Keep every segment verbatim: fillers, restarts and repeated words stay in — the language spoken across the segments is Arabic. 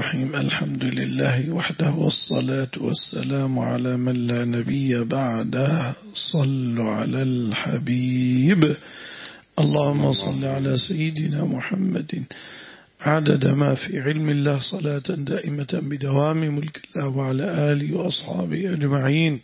الرحيم. الحمد لله وحده والصلاة والسلام على من لا نبي بعده. صلوا على الحبيب. اللهم صل على سيدنا محمد عدد ما في علم الله صلاة دائمة بدوام ملك الله وعلى آله وأصحابه أجمعين.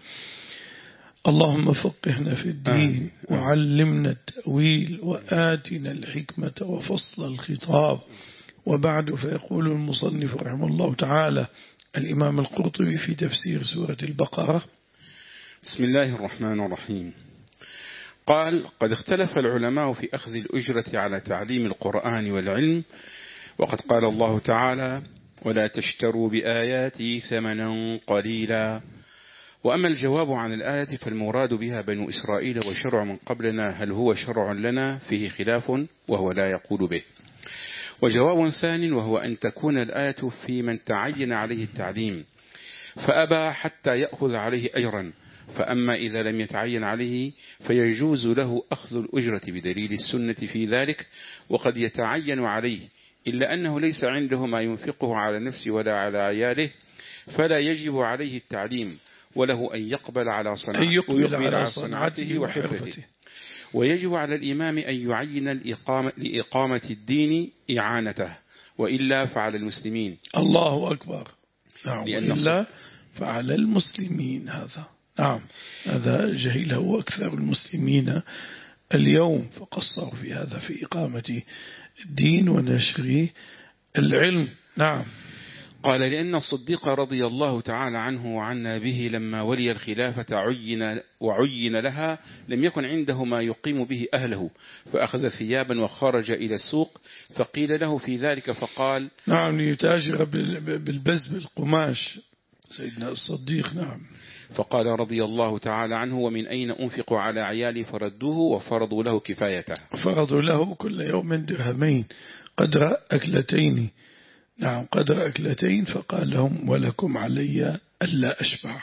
اللهم فقهنا في الدين وعلمنا التأويل وآتنا الحكمة وفصل الخطاب. وبعد، فيقول المصنف رحمه الله تعالى الإمام القرطبي في تفسير سورة البقرة: بسم الله الرحمن الرحيم. قال: قد اختلف العلماء في أخذ الأجرة على تعليم القرآن والعلم، وقد قال الله تعالى: ولا تشتروا بآياتي ثمنا قليلا. وأما الجواب عن الآية فالمراد بها بنو إسرائيل وشرع من قبلنا، هل هو شرع لنا؟ فيه خلاف وهو لا يقول به. وجواب ثاني وهو أن تكون الآية في من تعين عليه التعليم فأبى حتى يأخذ عليه أجرا، فأما إذا لم يتعين عليه فيجوز له أخذ الأجرة بدليل السنة في ذلك، وقد يتعين عليه إلا أنه ليس عنده ما ينفقه على نفسه ولا على عياله، فلا يجب عليه التعليم، وله أن يقبل على صنعته, على صنعته وحرفته. ويجب على الإمام أن يعين الإقامة لإقامة الدين إعانته، وإلا فعلى المسلمين. الله أكبر. نعم. وإلا فعلى المسلمين. هذا نعم هذا جهله أكثر المسلمين اليوم، فقصروا في هذا في إقامة الدين ونشر العلم. نعم. قال: لأن الصديق رضي الله تعالى عنه وعنا به لما ولي الخلافة عين وعين لها لم يكن عنده ما يقيم به أهله، فأخذ ثيابا وخرج إلى السوق، فقيل له في ذلك فقال: نعم، ليتاجر بالبز بالقماش سيدنا الصديق. نعم. فقال رضي الله تعالى عنه: ومن أين أنفق على عيالي؟ فردوه وفرضوا له كفايته. فرضوا له كل يوم درهمين قدر أكلتين. نعم، قدر أكلتين. فقال لهم: ولكم علي ألا أشبع.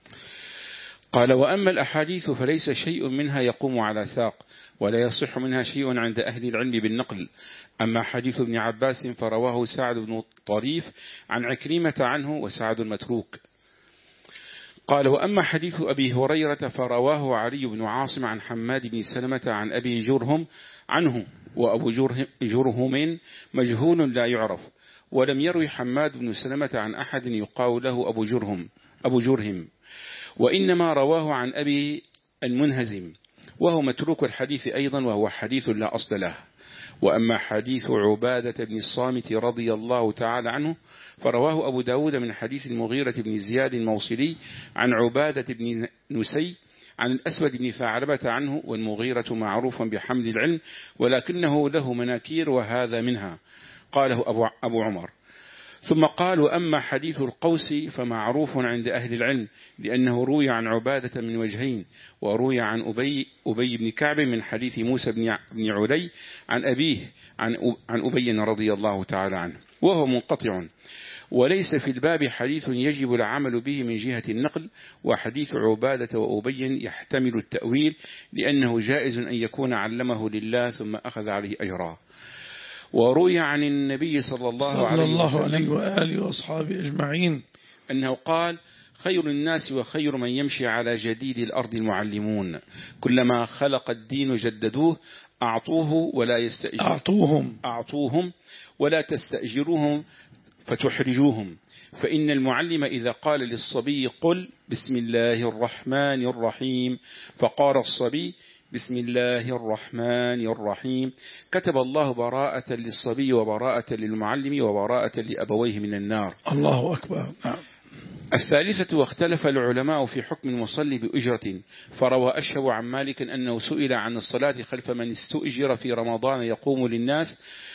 قال: وأما الأحاديث فليس شيء منها يقوم على ساق، ولا يصح منها شيء عند أهل العلم بالنقل. أما حديث ابن عباس فرواه سعد بن طريف عن عكرمة عنه، وسعد متروك. قال: وأما حديث أبي هريرة فرواه علي بن عاصم عن حماد بن سلمة عن أبي جرهم عنه، وأبو جرهم, جرهم مجهول لا يعرف، ولم يروي حماد بن سلمة عن أحد يقال له أبو جرهم أبو جرهم وإنما رواه عن أبي المنهزم، وهو متروك الحديث أيضا، وهو حديث لا أصل له. وأما حديث عبادة بن الصامت رضي الله تعالى عنه فرواه أبو داود من حديث المغيرة بن زياد الموصلي عن عبادة بن نسي عن الأسود بن ثعلبة عنه، والمغيرة معروف بحمل العلم ولكنه له مناكير وهذا منها، قاله أبو, أبو عمر. ثم قال: وأما حديث القوس فمعروف عند أهل العلم، لأنه روي عن عبادة من وجهين، وروي عن أبي, أبي بن كعب من حديث موسى بن علي عن أبيه عن, عن أبي رضي الله تعالى عنه، وهو منقطع، وليس في الباب حديث يجب العمل به من جهة النقل. وحديث عبادة وأبي يحتمل التأويل، لأنه جائز أن يكون علمه لله ثم أخذ عليه أجرا. وروي عن النبي صلى الله, صلى عليه, الله عليه وآله وأصحابه أجمعين أنه قال: خير الناس وخير من يمشي على جديد الأرض المعلمون، كلما خلق الدين جددوه، أعطوه ولا يستأجر أعطوهم أعطوهم ولا تستأجروهم فتحرجوهم، فإن المعلم إذا قال للصبي قل بسم الله الرحمن الرحيم فقال الصبي بسم الله الرحمن الرحيم، كتب الله براءة للصبي وبراءة للمعلم وبراءة لأبويه من النار. الله أكبر. نعم. الثالثة: واختلف العلماء في حكم المصلي بأجرة، فروى أشهب عن مالك أنه سئل عن الصلاة خلف من استؤجر في رمضان يقوم للناس،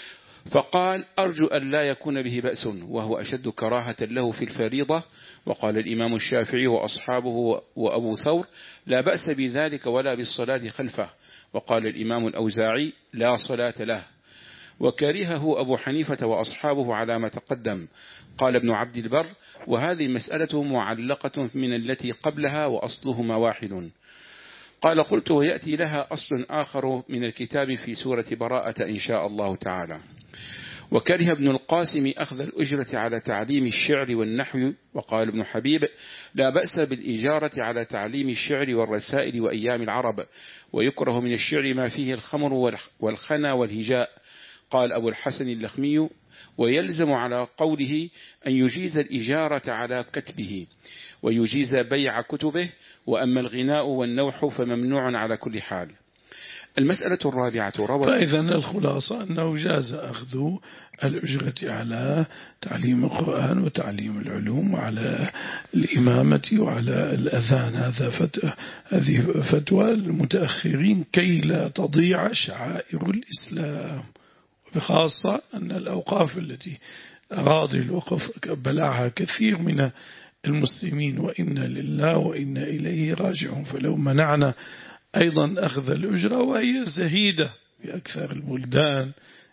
فقال: أرجو أن لا يكون به بأس، وهو أشد كراهة له في الفريضة. وقال الإمام الشافعي وأصحابه وأبو ثور: لا بأس بذلك ولا بالصلاة خلفه. وقال الإمام الأوزاعي: لا صلاة له. وكرهه أبو حنيفة وأصحابه على ما تقدم. قال ابن عبد البر: وهذه المسألة معلقة من التي قبلها وأصلهما واحد. قال: قلت: ويأتي لها أصل آخر من الكتاب في سورة براءة إن شاء الله تعالى. وكره ابن القاسم أخذ الأجرة على تعليم الشعر والنحو. وقال ابن حبيب لا بأس بالإجارة على تعليم الشعر والرسائل وأيام العرب، ويكره من الشعر ما فيه الخمر والخنا والهجاء. قال أبو الحسن اللخمي ويلزم على قوله أن يجيز الإجارة على كتبه ويجيز بيع كتبه، وأما الغناء والنوح فممنوع على كل حال. المسألة الرابعة روى فإذا الخلاصة أنه جاز أخذ الأجرة على تعليم القرآن وتعليم العلوم وعلى الإمامة وعلى الأذان. هذا فتوى هذه فتوى المتأخرين كي لا تضيع شعائر الإسلام، وبخاصة أن الأوقاف التي أراضي الوقف بلعها كثير من المسلمين، وإنا لله وإنا إليه راجعون. فلو منعنا أيضا أخذ الأجرة وهي زهيدة في أكثر البلدان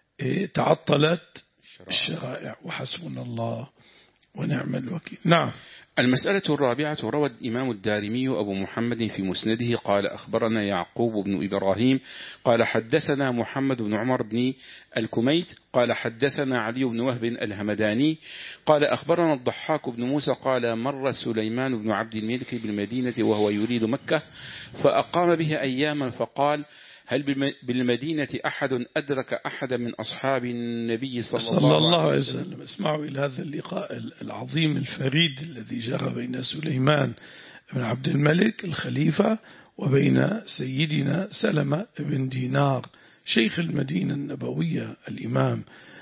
تعطلت الشرائع، وحسبنا الله ونعم الوكيل. نعم. المسألة الرابعة روى الإمام الدارمي أبو محمد في مسنده قال أخبرنا يعقوب بن إبراهيم قال حدثنا محمد بن عمر بن الكميت قال حدثنا علي بن وهب الهمداني قال أخبرنا الضحاك بن موسى قال مر سليمان بن عبد الملك بالمدينة وهو يريد مكة فأقام به أياما فقال هل بالمدينة أحد أدرك أحد من أصحاب النبي صلى, صلى الله, الله عليه وسلم؟ اسمعوا إلى هذا اللقاء العظيم الفريد الذي جرى بين سليمان بن عبد الملك الخليفة وبين سيدنا سلمة بن دينار شيخ المدينة النبوية الإمام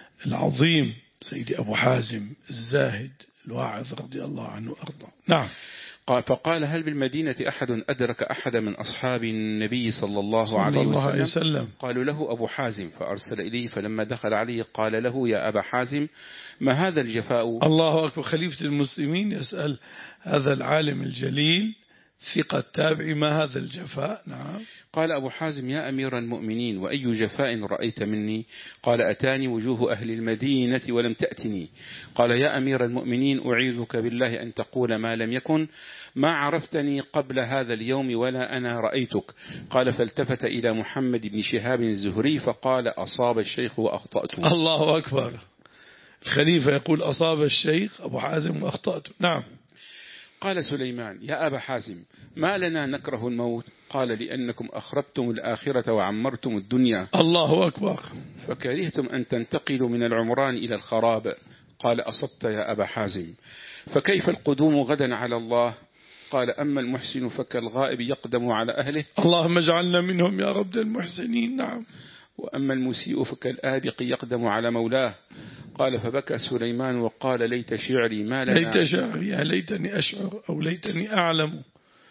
العظيم سيدي أبو حازم الزاهد الواعظ رضي الله عنه وأرضاه. نعم. فقال هل بالمدينة أحد أدرك أحد من أصحاب النبي صلى الله, صلى عليه, الله عليه وسلم؟ قالوا له أبو حازم، فأرسل إليه فلما دخل عليه قال له يا أبا حازم ما هذا الجفاء؟ الله أكبر. خليفة المسلمين يسأل هذا العالم الجليل ثقة تابعي ما هذا الجفاء؟ نعم. قال أبو حازم يا أمير المؤمنين وأي جفاء رأيت مني؟ قال أتاني وجوه أهل المدينة ولم تأتني. قال يا أمير المؤمنين أعيذك بالله أن تقول ما لم يكن، ما عرفتني قبل هذا اليوم ولا أنا رأيتك. قال فالتفت إلى محمد بن شهاب الزهري فقال أصاب الشيخ وأخطأت. الله أكبر. الخليفة يقول أصاب الشيخ أبو حازم وأخطأت. نعم. قال سليمان يا أبا حازم ما لنا نكره الموت؟ قال لأنكم أخربتم الآخرة وعمرتم الدنيا. الله أكبر. فكرهتم أن تنتقلوا من العمران إلى الخراب. قال أصبت يا أبا حازم. فكيف القدوم غدا على الله؟ قال أما المحسن فكالغائب يقدم على أهله. اللهم اجعلنا منهم يا رب المحسنين. نعم. وأما المسيء فكالآبق يقدم على مولاه. قال فبكى سليمان وقال ليت شعري ما لنا. ليت شعري يا ليتني أشعر أو ليتني أعلم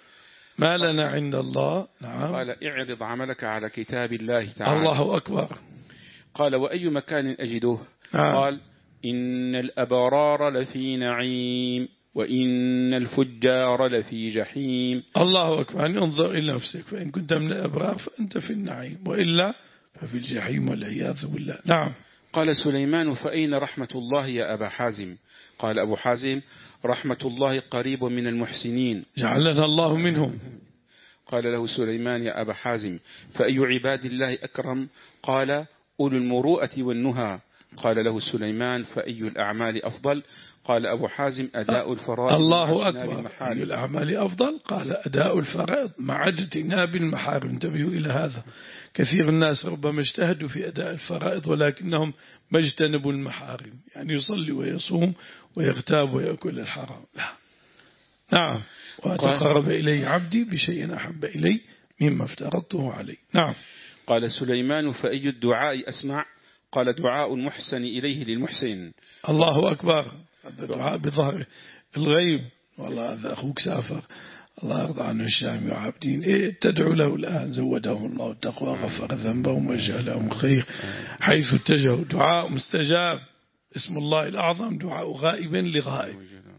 ما لنا عند الله. نعم. قال اعرض عملك على كتاب الله تعالى. الله أكبر. قال وأي مكان أجده؟ نعم. قال إن الأبرار لفي نعيم وإن الفجار لفي جحيم. الله أكبر. يعني انظر إلى نفسك، فإن كنت من الأبرار فأنت في النعيم وإلا ففي الجحيم والعياذ بالله. نعم. قال سليمان فأين رحمة الله يا أبا حازم؟ قال أبو حازم رحمة الله قريب من المحسنين جعلنا الله منهم. قال له سليمان يا أبا حازم فأي عباد الله أكرم؟ قال أولو المروءة والنهى. قال له سليمان فأي الأعمال أفضل؟ قال أبو حازم أداء الفرائض. الله أكبر. أي الأعمال أفضل؟ قال أداء الفرائض مع اجتناب المحارم. انتبهوا إلى هذا. كثير الناس ربما اجتهدوا في أداء الفرائض ولكنهم ما اجتنبوا المحارم، يعني يصلي ويصوم ويغتاب ويأكل الحرام. لا. نعم. وتقرب إلي عبدي بشيء أحب إلي مما افترضته عليه. نعم. قال سليمان فأي الدعاء أسمع؟ قال دعاء المحسن إليه للمحسن. الله أكبر. هذا دعاء بظهر الغيب. والله هذا أخوك سافر الله يرضى عنه الشامي وعابدين إيه تدعو له الآن زودهم الله التقوى غفر ذنبهم وجعلهم خير حيث اتجهوا. دعاء مستجاب. اسم الله الأعظم دعاء غائب لغائب.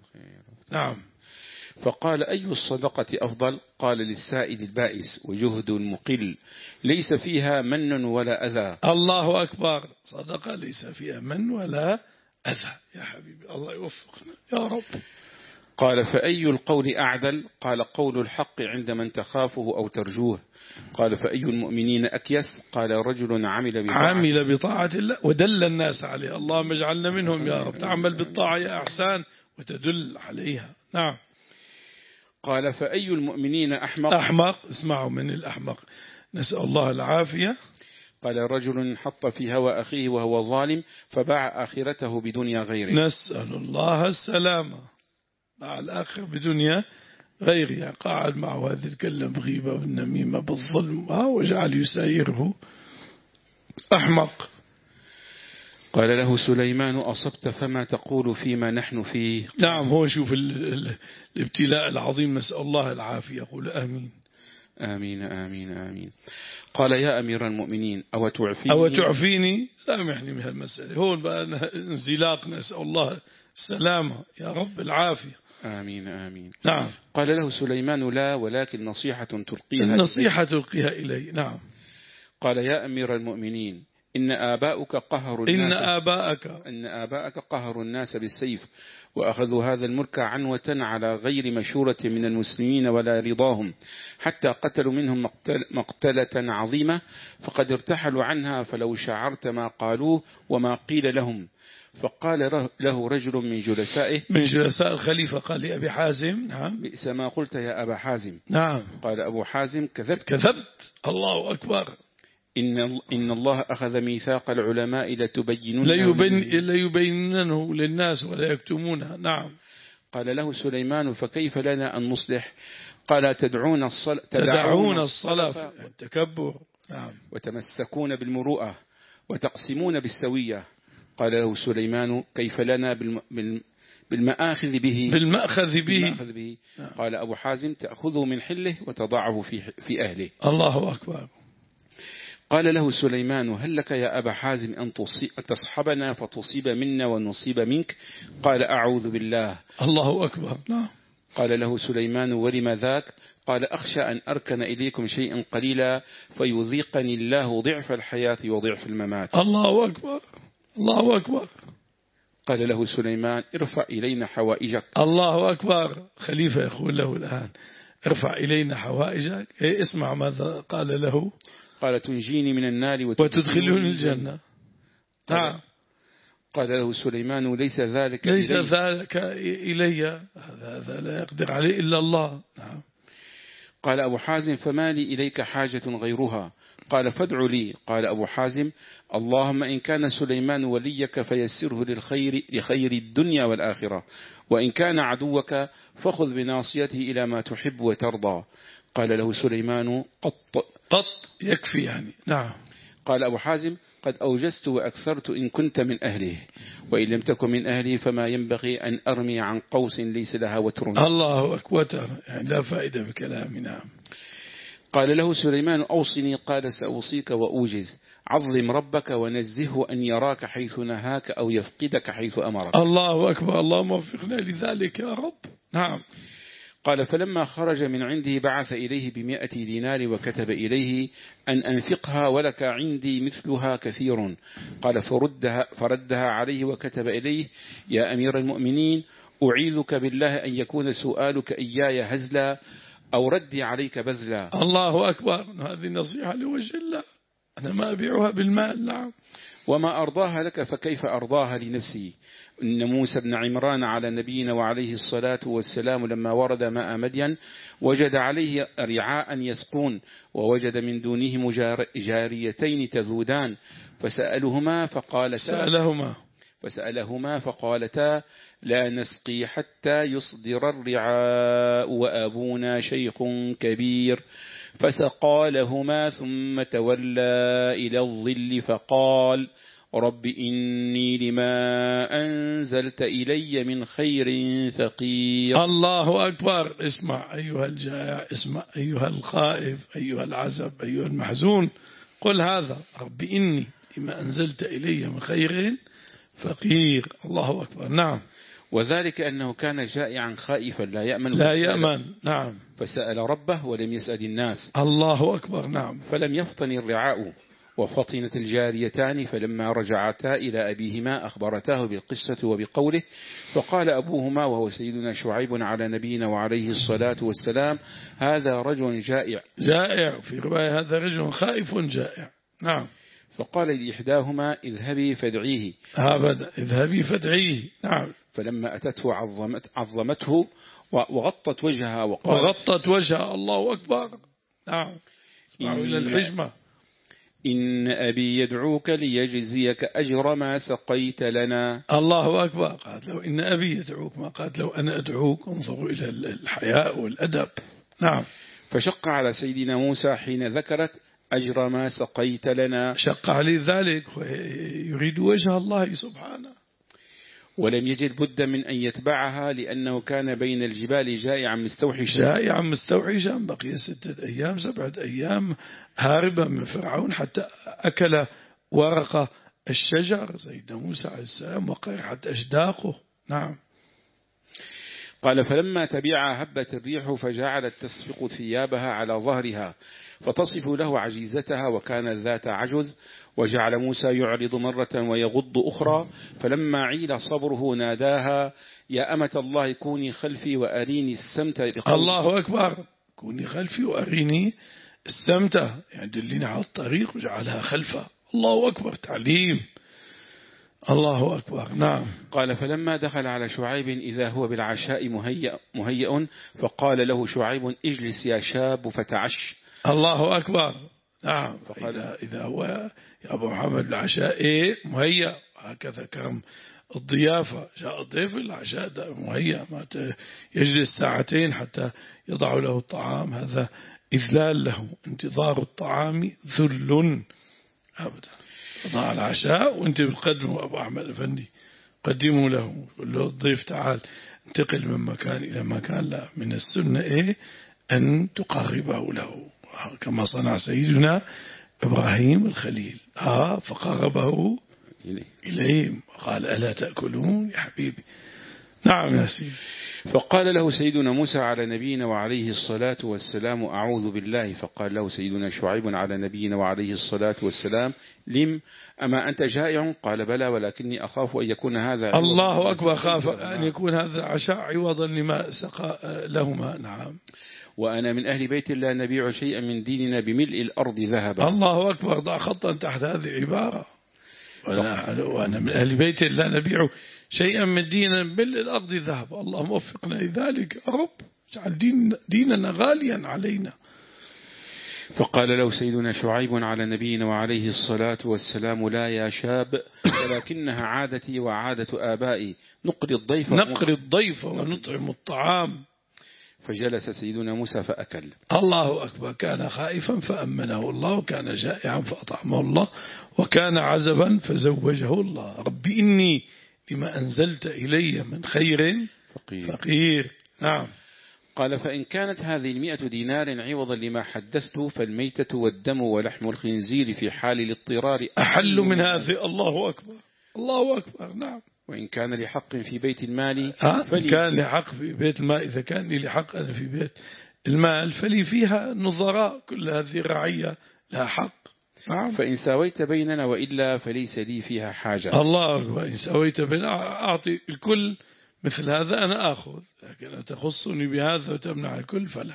نعم. فقال أي الصدقة أفضل؟ قال للسائل البائس وجهد مقل ليس فيها من ولا أذى. الله أكبر. صدقة ليس فيها من ولا أذى. يا حبيبي الله يوفقنا يا رب. قال فأي القول أعدل؟ قال قول الحق عند من تخافه أو ترجوه. قال فأي المؤمنين أكيس؟ قال رجل عمل بطاعة عمل بطاعة الله ودل الناس عليه. اللهم اجعلنا منهم يا رب. تعمل بالطاعة يا أحسان وتدل عليها. نعم. قال فأي المؤمنين أحمق؟ أحمق، اسمعوا من الأحمق، نسأل الله العافية. قال رجل حط في هوى أخيه وهو ظالم فباع آخرته بدنيا غيره. نسأل الله السلامة. باع الآخر بدنيا غيرها، قاعد معه هذا يتكلم بغيبة بالنميمة بالظلم وجعل يسايره. أحمق. قال له سليمان أصبت فما تقول فيما نحن فيه؟ نعم، هو شوف ال ال الابتلاء العظيم، نسأل الله العافية. يقول آمين آمين آمين آمين. قال يا أمير المؤمنين أو تعفيني أو تعفيني سامحني من هالمسألة. هون بقى انزلاق، نسأل الله السلامة يا رب العافية. آمين آمين. نعم. قال له سليمان لا ولكن نصيحة تلقيها النصيحة تلقيها إلي. نعم. قال يا أمير المؤمنين إن آباؤك قهروا إن الناس آباءك إن آباءك قهروا الناس بالسيف وأخذوا هذا الملك عنوة على غير مشورة من المسلمين ولا رضاهم حتى قتلوا منهم مقتل مقتلة عظيمة فقد ارتحلوا عنها فلو شعرت ما قالوه وما قيل لهم. فقال له رجل من جلسائه من جلساء الخليفة قال لأبي حازم نعم بئس ما قلت يا أبا حازم. نعم. قال أبو حازم كذبت كذبت. الله أكبر. إن إن الله أخذ ميثاق العلماء لتبيننه ليبين ليبيننه للناس ولا يكتمونها. نعم. قال له سليمان فكيف لنا أن نصلح؟ قال تدعون الصلاة تدعون الصلاة والتكبر. نعم. وتمسكون بالمروءة وتقسمون بالسوية. قال له سليمان كيف لنا بالمآخذ به بالمأخذ به, بالمأخذ به. نعم. قال أبو حازم تأخذه من حله وتضعه في في أهله. الله أكبر. قال له سليمان هل لك يا أبا حازم أن تصحبنا فتصيب منا ونصيب منك؟ قال أعوذ بالله. الله أكبر. نعم. قال له سليمان ولم ذاك؟ قال أخشى أن أركن إليكم شيئا قليلا فيذيقني الله ضعف الحياة وضعف الممات. الله أكبر. الله أكبر. قال له سليمان ارفع إلينا حوائجك. الله أكبر. خليفة يقول له الآن ارفع إلينا حوائجك. إيه اسمع ماذا قال له. قال تنجيني من النار وتدخلوني الجنة. نعم. قال له سليمان ليس ذلك ليس إلي. ذلك إلي هذا لا يقدر عليه إلا الله. نعم. قال أبو حازم فما لي إليك حاجة غيرها؟ قال فادع لي. قال أبو حازم اللهم إن كان سليمان وليك فيسره للخير لخير الدنيا والآخرة وإن كان عدوك فخذ بناصيته إلى ما تحب وترضى. قال له سليمان قط قط يكفي يعني. نعم. قال أبو حازم قد أوجزت وأكثرت إن كنت من أهله وإن لم تكن من أهله فما ينبغي أن أرمي عن قوس ليس لها وتر. الله أكبر. يعني لا فائدة بكلامي. نعم. قال له سليمان أوصني. قال سأوصيك وأوجز. عظم ربك ونزهه أن يراك حيث نهاك أو يفقدك حيث أمرك. الله أكبر. اللهم وفقنا لذلك يا رب. نعم. قال فلما خرج من عنده بعث إليه بمئة دينار وكتب إليه أن أنفقها ولك عندي مثلها كثير. قال فردها, فردها عليه وكتب إليه يا أمير المؤمنين أعيذك بالله أن يكون سؤالك إياي هزلا أو ردي عليك بذلا. الله أكبر. هذه نصيحة لوجه الله. أنا ما أبيعها بالمال. نعم. وما أرضاها لك فكيف أرضاها لنفسي. إن موسى بن عمران على نبينا وعليه الصلاة والسلام لما ورد ماء مدين وجد عليه رعاء يسقون ووجد من دونهم جاريتين تذودان فسألهما فقالتا سألهما فسألهما فقالتا لا نسقي حتى يصدر الرعاء وأبونا شيخ كبير فسقى لهما ثم تولى إلى الظل فقال رب إني لما أنزلت إلي من خير فقير. الله أكبر. اسمع أيها الجائع، اسمع أيها الخائف، أيها العزب، أيها المحزون، قل هذا رب إني لما أنزلت إلي من خير فقير. الله أكبر. نعم. وذلك أنه كان جائعا خائفا لا يأمن لا يأمن. نعم. فسأل ربه ولم يسأل الناس. الله أكبر. نعم. فلم يفطن الرعاء وفطنت الجاريتان، فلما رجعتا إلى أبيهما أخبرتاه بالقصة وبقوله، فقال أبوهما وهو سيدنا شعيب على نبينا وعليه الصلاة والسلام: هذا رجل جائع. جائع في رواية هذا رجل خائف جائع. نعم. فقال لإحداهما: اذهبي فادعيه. أبدا، اذهبي فادعيه. نعم. فلما أتته عظمت عظمته وغطت وجهها وقالت وغطت وجهها. الله أكبر. نعم. اسمعوا إلى الحجمة. إن أبي يدعوك ليجزيك أجر ما سقيت لنا. الله أكبر. قالت له إن أبي يدعوك، ما قالت له أنا أدعوك. انظروا إلى الحياء والأدب. نعم. فشق على سيدنا موسى حين ذكرت أجر ما سقيت لنا، شق عليه ذلك، يريد وجه الله سبحانه. ولم يجد بد من أن يتبعها، لأنه كان بين الجبال جائعا مستوحشا. جائعا مستوحشا، بقي ستة أيام سبعة أيام هاربا من فرعون حتى أكل ورقة الشجر سيدنا موسى عليه السلام وقرحت أشداقه. نعم. قال: فلما تبعها هبت الريح فجعلت تسفق ثيابها على ظهرها فتصف له عجيزتها، وكانت ذات عجز. وجعل موسى يعرض مرة ويغض أخرى، فلما عيل صبره ناداها: يا أمة الله كوني خلفي وأريني السمت. الله أكبر. كوني خلفي وأريني السمت، يعني دلني على الطريق وجعلها خلفه. الله أكبر. تعليم. الله أكبر. نعم. قال: فلما دخل على شعيب إذا هو بالعشاء مهيأ, مهيأ فقال له شعيب: اجلس يا شاب فتعش. الله أكبر. نعم. فقال إذا, إذا هو يا أبو محمد العشاء إيه مهيأ، هكذا كرم الضيافة. جاء الضيف العشاء مهيأ، ما يجلس ساعتين حتى يضع له الطعام، هذا إذلال له. انتظار الطعام ذل أبدا. ضع العشاء وانت بتقدمه أبو أحمد أفندي، قدموا له، قل له الضيف تعال انتقل من مكان إلى مكان. لا، من السنة إيه أن تقربه له كما صنع سيدنا إبراهيم الخليل. آه فقربه إليه وقال: ألا تأكلون يا حبيبي؟ نعم يا سيدي. فقال له سيدنا موسى على نبينا وعليه الصلاة والسلام: أعوذ بالله. فقال له سيدنا شعيب على نبينا وعليه الصلاة والسلام: لم أما أنت جائع؟ قال: بلى، ولكني أخاف أن يكون هذا. الله أكبر. خاف أن يكون هذا العشاء عوضا لما سقى لهما. نعم. وأنا من أهل بيت لا نبيع شيئا من ديننا بملء الأرض ذهبا. الله أكبر. ضع خطا تحت هذه العبارة. وأنا من أهل بيت لا نبيع شيئا من ديننا بملء الأرض ذهبا. اللهم وفقنا لذلك يا رب، اجعل دين ديننا غاليا علينا. فقال له سيدنا شعيب على نبينا وعليه الصلاة والسلام: لا يا شاب، ولكنها عادتي وعادة آبائي، نقري الضيف نقري الضيف ونطعم الطعام. فجلس سيدنا موسى فأكل. الله أكبر. كان خائفا فأمنه الله، وكان جائعا فأطعمه الله، وكان عزبا فزوجه الله. رب إني لما أنزلت إلي من خير فقير, فقير. نعم. قال: فإن كانت هذه المئة دينار عوضا لما حدثت، فالميتة والدم ولحم الخنزير في حال الاضطرار أحل من هذه. الله أكبر. الله أكبر. نعم. وإن كان لحق في بيت المال فلي كان لحق في بيت المال، إذا كان لي لحق أنا في بيت المال فلي فيها نظراء، كل هذه رعية لها حق. نعم. فإن ساويت بيننا وإلا فليس لي فيها حاجة. الله أكبر. إن ساويت بيننا أعطي الكل مثل هذا أنا أخذ، لكن تخصني بهذا وتمنع الكل فلا،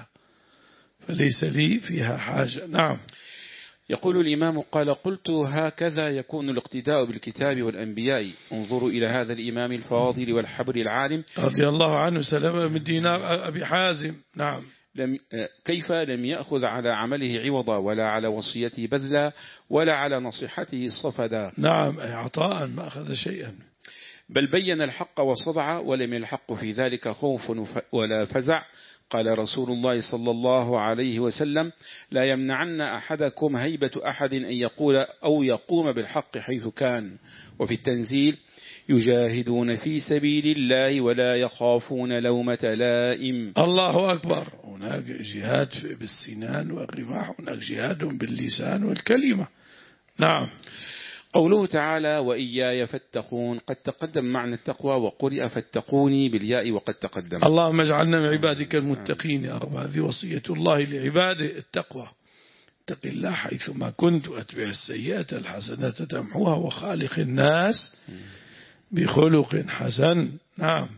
فليس لي فيها حاجة. نعم. يقول الإمام: قال: قلت: هكذا يكون الاقتداء بالكتاب والأنبياء. انظروا إلى هذا الإمام الفاضل والحبر العالم رضي الله عنه سلمة من دينار أبي حازم. نعم. لم كيف لم يأخذ على عمله عوضا، ولا على وصيته بذلا، ولا على نصيحته صفدا. نعم. أي عطاء، ما أخذ شيئا، بل بين الحق وصدع، ولم يلحق في ذلك خوف ولا فزع. قال رسول الله صلى الله عليه وسلم: لا يمنعن أحدكم هيبة أحد أن يقول أو يقوم بالحق حيث كان. وفي التنزيل: يجاهدون في سبيل الله ولا يخافون لومة لائم. الله أكبر. هناك جهاد بالسنان والرماح، هناك جهاد باللسان والكلمة. نعم. قوله تعالى: وإياي فاتقون، قد تقدم معنى التقوى، وقرئ فاتقوني بالياء وقد تقدم. اللهم اجعلنا من عبادك المتقين يا رب. هذه وصية الله لعباده، التقوى. واتق الله حيثما كنت وأتبع السيئة الحسنة تمحوها وخالق الناس بخلق حسن. نعم.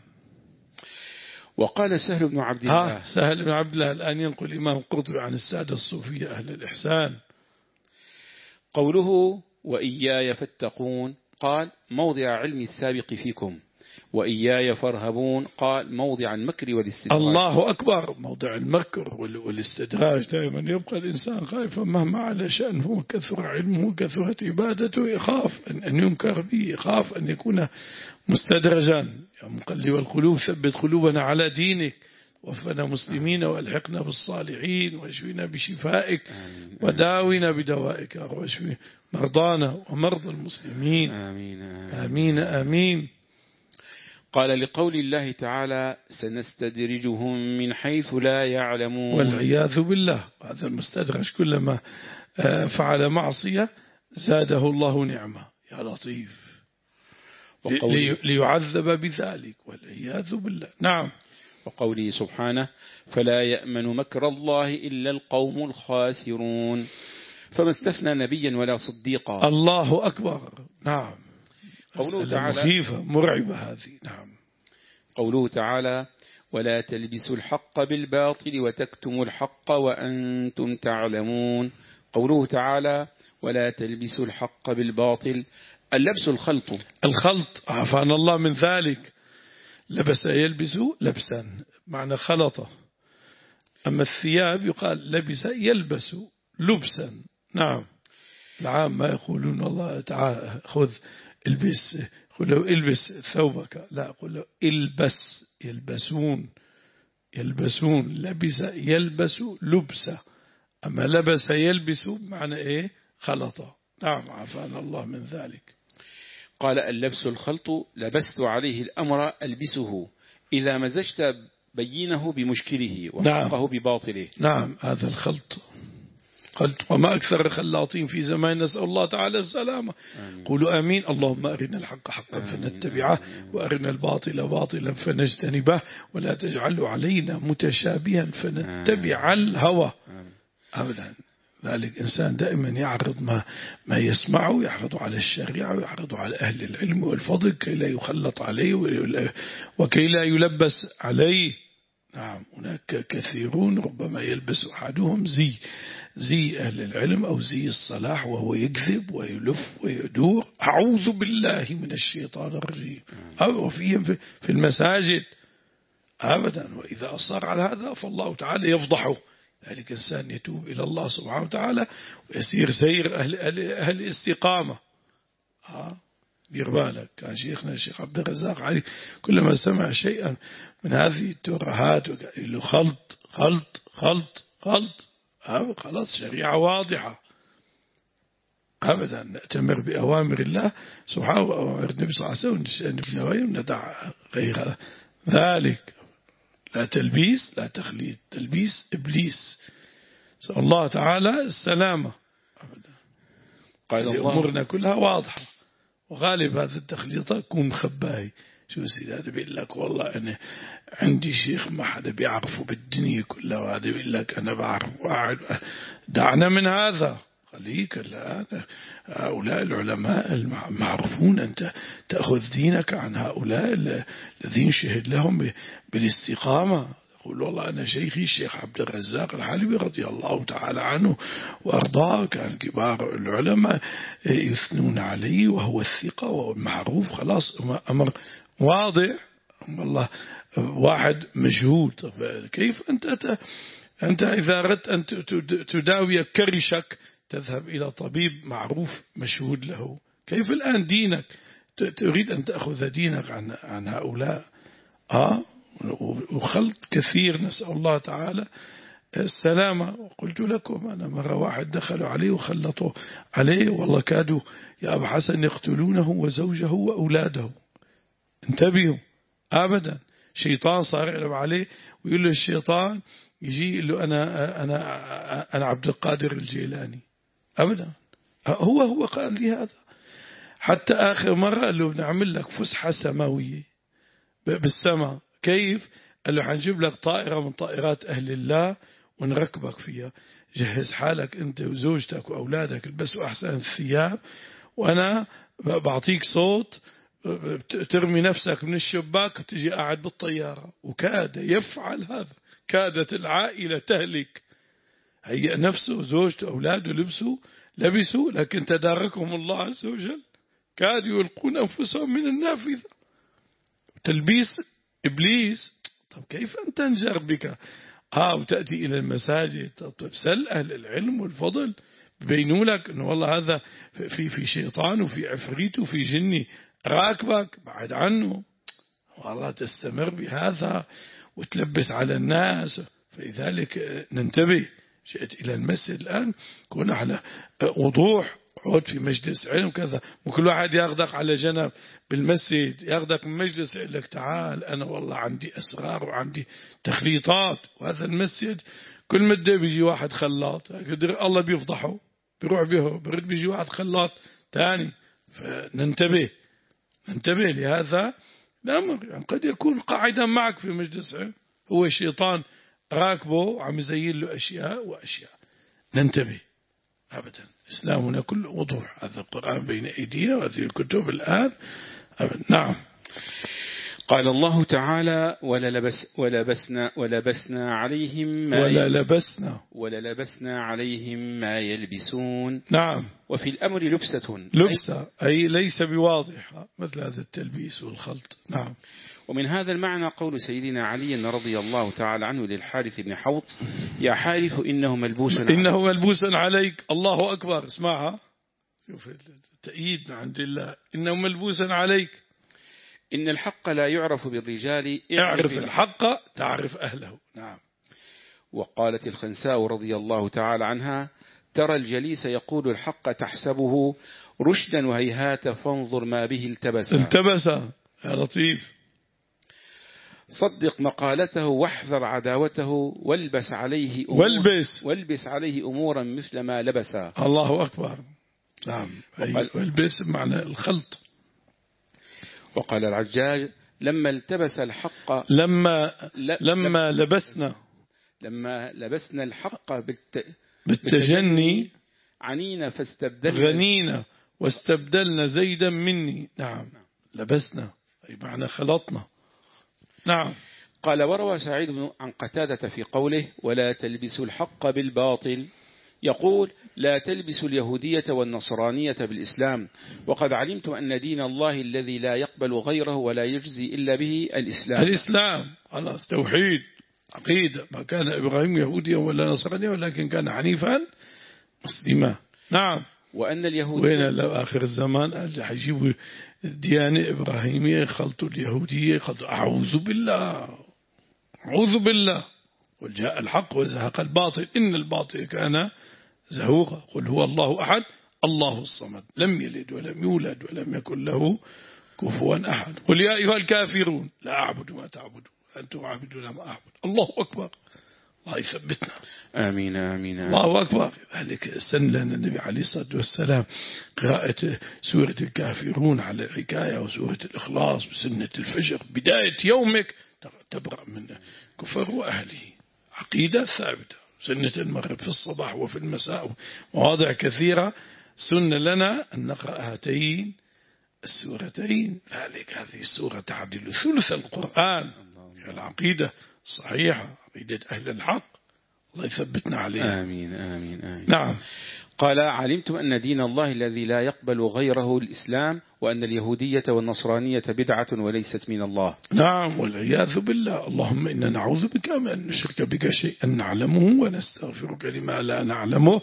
وقال سهل بن عبد الله سهل بن عبد الله الآن ينقل الإمام القرطبي عن السادة الصوفية أهل الإحسان. قوله وإياي فاتقون قال موضع علم السابق فيكم، وإياي فارهبون قال موضع المكر والاستدراج. الله أكبر. موضع المكر والاستدراج دائما يبقى الإنسان خائفا مهما على شأنه وكثر علمه وكثرت عبادته، يخاف أن ينكر به، يخاف أن يكون مستدرجا. يا مقلب القلوب ثبت قلوبنا على دينك، وفنا مسلمين والحقنا بالصالحين واشفنا بشفائك وداونا بدوائك، واشفي مرضانا ومرضى المسلمين. آمين آمين آمين. قال لقول الله تعالى سنستدرجهم من حيث لا يعلمون، والعياذ بالله. هذا المستدرج كلما فعل معصية زاده الله نعمة. يا لطيف. ليعذب بذلك والعياذ بالله. نعم. وقوله سبحانه فلا يأمن مكر الله إلا القوم الخاسرون، فما استثنى نبيا ولا صديقا. الله أكبر. نعم. قوله تعالى مخيفة مرعبة هذه. نعم. قوله تعالى ولا تلبسوا الحق بالباطل وتكتموا الحق وأنتم تعلمون. قوله تعالى ولا تلبسوا الحق بالباطل، اللبس الخلط. الخلط عافانا الله من ذلك. لبس يلبس لبسا معنى خلطة. أما الثياب يقال لبس يلبس لبسا. نعم. العام ما يقولون الله تعالى خذ البس، قل البس ثوبك، لا قل البس. يلبسون يلبسون لبس يلبس لبسة. أما لبس يلبس معنى إيه؟ خلطة. نعم عافانا الله من ذلك. قال اللبس الخلط لبست عليه الأمر ألبسه إذا مزجت بينه بمشكله وحقه نعم. بباطله. نعم هذا الخلط. قلت وما أكثر الخلاطين في زمان، نسأل الله تعالى السلامة. آمين. قولوا آمين. اللهم أرنا الحق حقا فنتبعه وأرنا الباطل باطلا فنجتنبه ولا تجعله علينا متشابها فنتبع الهوى. أبدا. ذلك إنسان دائما يعرض ما ما يسمعه، يعرض على الشريعة ويعرض على أهل العلم والفضل كي لا يخلط عليه وكي لا يلبس عليه. نعم. هناك كثيرون ربما يلبس أحدهم زي زي أهل العلم أو زي الصلاح وهو يكذب ويلف ويدور. أعوذ بالله من الشيطان الرجيم. أو فيهم في المساجد أبدا. وإذا أصر على هذا فالله تعالى يفضحه. ذلك إنسان يتوب إلى الله سبحانه وتعالى ويسير سير أهل, أهل, أهل الاستقامة. ها دير بالك. كان شيخنا الشيخ عبد الرزاق علي كلما سمع شيئا من هذه الترهات يقول له خلط خلط خلط خلط. خلاص شريعة واضحة. أبدا نأتمر بأوامر الله سبحانه وأوامر النبي صلى الله عليه وسلم ندع غير ذلك. لا تلبيس لا تخليط. تلبيس إبليس. سأل الله تعالى السلامة. أبدا. قال الله أمورنا كلها واضحة، وغالب هذا التخليط يكون خباي. شو سيدي هذا بيقول لك والله أنا عندي شيخ ما حدا بيعرفه بالدنيا كلها، وهذا بيقول لك أنا بعرف. دعنا من هذا. خليك الآن هؤلاء العلماء المعروفون، أنت تأخذ دينك عن هؤلاء الذين شهد لهم بالاستقامة. يقول والله أنا شيخي الشيخ عبد الرزاق الحلبي رضي الله تعالى عنه وأرضاه كان كبار العلماء يثنون عليه وهو الثقة وهو المعروف. خلاص أمر واضح. والله واحد مجهود. كيف أنت أنت إذا أردت أن تداوي كرشك تذهب إلى طبيب معروف مشهود له. كيف الآن دينك تريد أن تأخذ دينك عن عن هؤلاء؟ آه وخلط كثير. نسأل الله تعالى السلامة. وقلت لكم أنا مرة واحد دخلوا عليه وخلطوا عليه والله كادوا يا أبا حسن يقتلونه وزوجه وأولاده. انتبهوا. أبدا. شيطان صار يلعب عليه ويقول له الشيطان يجي يقول له أنا أنا أنا عبد القادر الجيلاني. أبدا. هو هو قال لي هذا. حتى آخر مرة قال له بنعمل لك فسحة سماوية بالسماء. كيف؟ قال له حنجيب لك طائرة من طائرات أهل الله ونركبك فيها. جهز حالك أنت وزوجتك وأولادك، البسوا أحسن الثياب، وأنا بعطيك صوت ترمي نفسك من الشباك وتجي قاعد بالطيارة. وكاد يفعل هذا، كادت العائلة تهلك. هيئ نفسه زوجته أولاده لبسوا لبسوا، لكن تداركهم الله عز وجل، كادوا يلقون أنفسهم من النافذة. تلبيس إبليس. طب كيف أن تنجر بك؟ آه وتأتي إلى المساجد. طب سل أهل العلم والفضل بينوا لك أنه والله هذا في في شيطان وفي عفريت وفي جني راكبك، بعد عنه. والله تستمر بهذا وتلبس على الناس. فلذلك ننتبه. جئت إلى المسجد الآن كون على وضوح، عود في مجلس علم كذا، وكل واحد يغدق على جنب بالمسجد، يغدق من مجلس يقول لك تعال أنا والله عندي أسرار وعندي تخليطات. وهذا المسجد كل مدة بيجي واحد خلاط، الله بيفضحه، بيروح به برد بيجي واحد خلاط تاني. فننتبه ننتبه لهذا الأمر. يعني قد يكون قاعدا معك في مجلس علم هو الشيطان راكبه وعم يزين له أشياء وأشياء. ننتبه أبدا. إسلامنا كل وضوح. هذا القرآن بين أيدينا وهذه الكتب الآن أبدا. نعم. قال الله تعالى ولا لبس ولبسنا ولبسنا عليهم ما ولا لبسنا ولا لبسنا عليهم ما يلبسون. نعم. وفي الأمر لبسة لبسة أي ليس بواضحة مثل هذا التلبيس والخلط. نعم. ومن هذا المعنى قول سيدنا علي رضي الله تعالى عنه للحارث بن حوط يا حارث إنه ملبوس إنه ملبوس عليك. الله أكبر. اسمعها، شوف التأييد عند الله. إنه ملبوس عليك. إن الحق لا يعرف بالرجال، اعرف الحق تعرف أهله. نعم. وقالت الخنساء رضي الله تعالى عنها ترى الجليس يقول الحق تحسبه رشدا وهيهات فانظر ما به التبس. التبس يا لطيف. صدق مقالته واحذر عداوته والبس عليه أمور والبس والبس عليه أمورا مثل ما لبس. الله أكبر. نعم. والبس معنى الخلط. وقال العجاج لما التبس الحق لما لما لبسنا لما لبسنا الحق بالت... بالتجني عنينا فاستبدلنا غنينا واستبدلنا زيدا مني. نعم. لبسنا أي معنى خلطنا. نعم. قال وروى سعيد بن عن قتادة في قوله ولا تلبسوا الحق بالباطل يقول لا تلبسوا اليهودية والنصرانية بالإسلام وقد علمتم أن دين الله الذي لا يقبل غيره ولا يجزي إلا به الإسلام. الإسلام خلاص توحيد عقيدة. ما كان إبراهيم يهوديا ولا نصرانيا ولكن كان حنيفا مسلما. نعم. وأن اليهودية وين آخر الزمان حيجيبوا الديانة إبراهيمية يخلطوا اليهودية يخلطوا. أعوذ بالله أعوذ بالله. وجاء الحق وزهق الباطل إن الباطل كان زهوقا. قل هو الله أحد الله الصمد لم يلد ولم يولد ولم يكن له كفوا أحد. قل يا أيها الكافرون لا أعبد ما تعبدون أنتم عابدون ما أعبد. الله أكبر. الله يثبتنا. آمين آمين. الله أكبر. ذلك سن لنا النبي عليه الصلاة والسلام قراءة سورة الكافرون على الحكاية وسورة الإخلاص بسنة الفجر بداية يومك تبرأ من كفر وأهله. عقيدة ثابتة. سنة المغرب في الصباح وفي المساء مواضع كثيرة سنة لنا أن نقرأ هاتين السورتين. ذلك هذه السورة تعدل ثلث القرآن. العقيدة صحيحة عقيدة أهل الحق. الله يثبتنا عليها. آمين آمين آمين. نعم. قال علمتم أن دين الله الذي لا يقبل غيره الإسلام وأن اليهودية والنصرانية بدعة وليست من الله. نعم والعياذ بالله. اللهم إنا نعوذ بك من نشرك بك شيئا نعلمه ونستغفرك لما لا نعلمه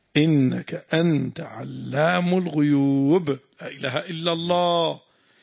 إنك أنت علام الغيوب. لا إله إلا الله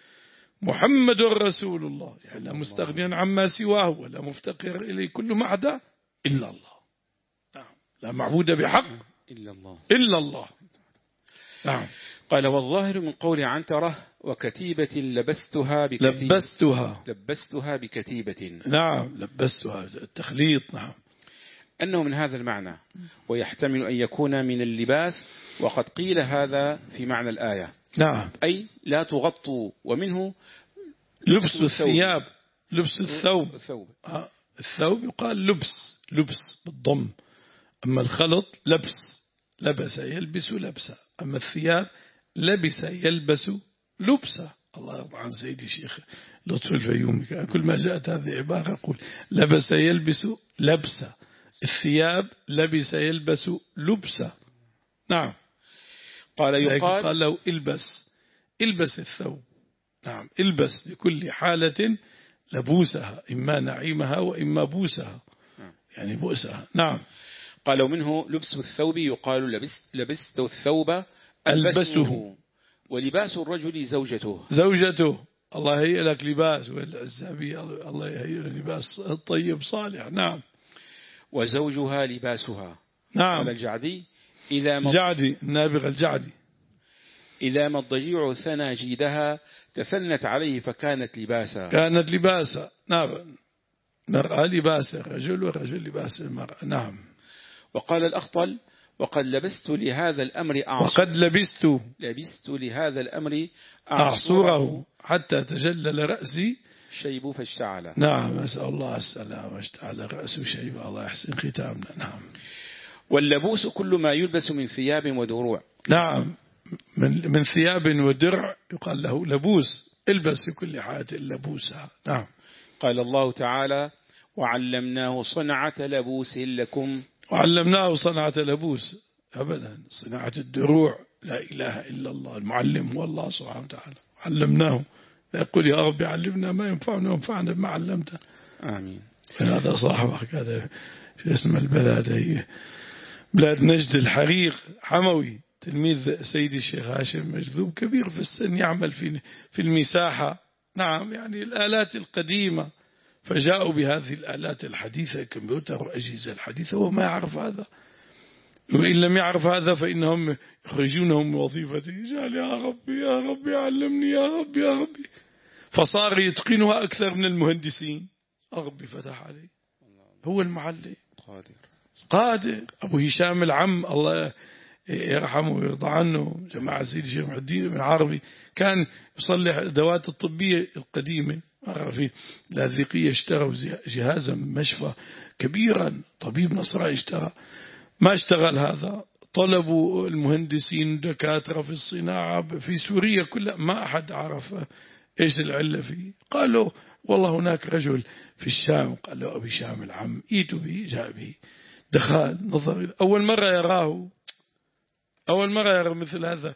محمد رسول الله. يعني لا مستغنيا عما سواه ولا مفتقر إليه كل ما عدا إلا الله. نعم. لا معبود بحق إلا الله إلا الله. نعم. قال والظاهر من قول عنترة وكتيبة لبستها بكتيبة لبستها لبستها بكتيبة. نعم لبستها التخليط. نعم. أنه من هذا المعنى ويحتمل أن يكون من اللباس وقد قيل هذا في معنى الآية. نعم. أي لا تغطوا ومنه لبس الثياب لبس الثوب. الثوب. الثوب يقال لبس، لبس بالضم. أما الخلط لبس، لبس يلبس لبسا. أما الثياب لبس يلبس لبسا. الله يرضى عن سيدي الشيخ لطفي الفيومي، كل ما جاءت هذه عبارة يقول لبس يلبس لبسا، الثياب لبس يلبس لبسا. نعم. قال يقال قال له البس، البس الثوب. نعم، البس لكل حالة لبوسها، إما نعيمها وإما بوسها، يعني بؤسها. نعم. قالوا منه لبس الثوب يقال لبست, لبست الثوب ألبسه، ولباس الرجل زوجته. زوجته. الله يهيئ لك لباس، والعزابي الله يهيئ لباس طيب صالح. نعم. وزوجها لباسها. نعم. قال الجعدي إذا الجعدي النابغة الجعدي إذا ما الضجيع ثنى جيدها تثنت عليه فكانت لباسا. كانت لباسا. نعم. مرأة لباس الرجل والرجل لباس المرأة. نعم. وقال الأخطل وقد لبست لهذا الأمر أعصر وقد لبست لبست لهذا الأمر أعصره حتى تجلل رأسي شيب فاشتعل. نعم. أسأل الله السلام. اشتعل رأسه شيب. الله يحسن ختامنا. نعم. واللبوس كل ما يلبس من ثياب ودروع. نعم، من من ثياب ودرع يقال له لبوس. البس في كل حاجة لبوسها. نعم. قال الله تعالى وعلمناه صنعة لبوس لكم. وعلمناه صنعة لبوس. أبدا، صناعة الدروع. لا إله إلا الله. المعلم هو الله سبحانه وتعالى. علمناه. يقول يا رب علمنا ما ينفعنا وانفعنا بما علمتنا. آمين. هذا صاحبك هذا في اسم البلاد، هي بلاد نجد الحريق حموي، تلميذ سيدي الشيخ هاشم مجذوب، كبير في السن، يعمل في في المساحة. نعم، يعني الآلات القديمة، فجاءوا بهذه الآلات الحديثة، الكمبيوتر وأجهزة الحديثة، وما يعرف هذا. وإن لم يعرف هذا فإنهم يخرجونه من وظيفته. قال يا ربي يا ربي علمني يا ربي يا ربي، فصار يتقنها أكثر من المهندسين. ربي فتح عليه، هو المعلم قادر قادر. أبو هشام العم الله يرحمه ويرضى عنه، جماعة سيدي الشيخ محي الدين بن عربي، كان يصلح الأدوات الطبية القديمة. مرة في لاذقية اشتروا جهازا مشفى كبيرا، طبيب نصراني اشترى، ما اشتغل هذا. طلبوا المهندسين دكاترة في الصناعة في سوريا كلها، ما أحد عرف إيش العلة فيه. قالوا والله هناك رجل في الشام، قال له أبي شام العم، إيتوا به. جاء به، دخل نظر، أول مرة يراه، أول مرة يرى مثل هذا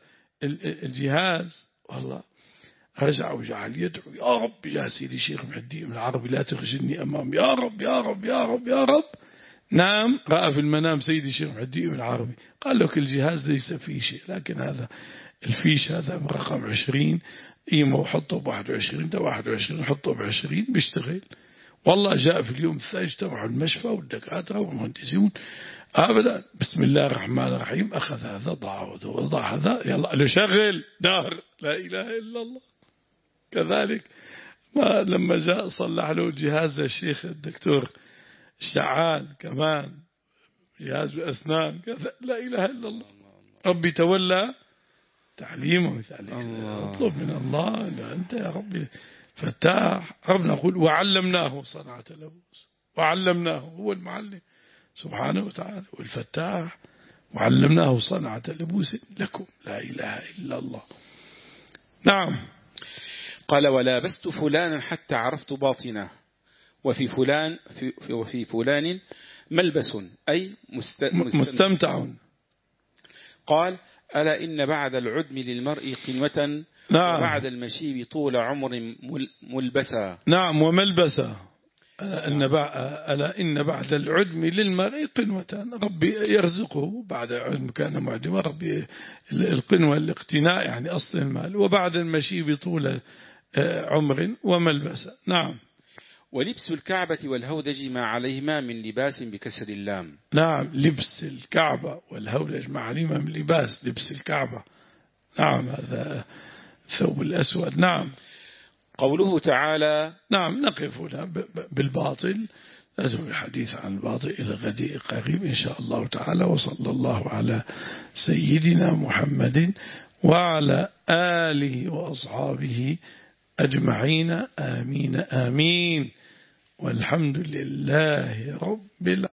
الجهاز. والله رجع وجعل يدعو يا رب يا سيدي الشيخ محي الدين العربي لا تخجلني أمام، يا رب يا رب يا رب يا رب. نام، رأى في المنام سيدي الشيخ محي الدين العربي، قال له الجهاز ليس فيه شيء، لكن هذا الفيش هذا برقم عشرين، إيمه وحطه بواحد وعشرين، ده واحد وعشرين حطه بعشرين بيشتغل. والله جاء في اليوم الثاني اجتمعوا المشفى والدكاترة والمهندسون أبدا، بسم الله الرحمن الرحيم، أخذ هذا ضع وضع هذا، يلا نشغل دار، لا إله إلا الله. كذلك ما لما جاء صلح له جهاز الشيخ الدكتور الشعال، كمان جهاز أسنان كذا، لا إله إلا الله. ربي تولى تعليمه مثالك. اطلب من الله أنت يا ربي فتاح. ربنا يقول وعلمناه صنعة لبوس، وعلمناه، هو المعلم سبحانه وتعالى والفتاح، وعلمناه صنعة لبوس لكم، لا إله إلا الله. نعم. قال ولابست فلانا حتى عرفت باطنه، وفي فلان في وفي فلان ملبس أي مستمتع, مستمتع. قال ألا إن بعد العدم للمرء قنوة، نعم. وبعد المشيب طول عمر ملبسا. نعم وملبسا. ألا إن, ألا إن بعد العدم للمرء قنوة، ربي يرزقه بعد العدم كان معدما، ربي القنوة الاقتناء يعني أصل المال، وبعد المشيب طول عمر وملبسا. نعم. ولبس الكعبة والهودج ما عليهما من لباس بكسر اللام. نعم، لبس الكعبة والهودج ما عليهما من لباس، لبس الكعبة. نعم، هذا الثوب الأسود. نعم. قوله تعالى. نعم، نقف هنا بالباطل، لازم الحديث عن الباطل إلى غد قريب إن شاء الله تعالى. وصلى الله على سيدنا محمد وعلى آله وأصحابه أجمعين. آمين آمين. والحمد لله رب العالمين.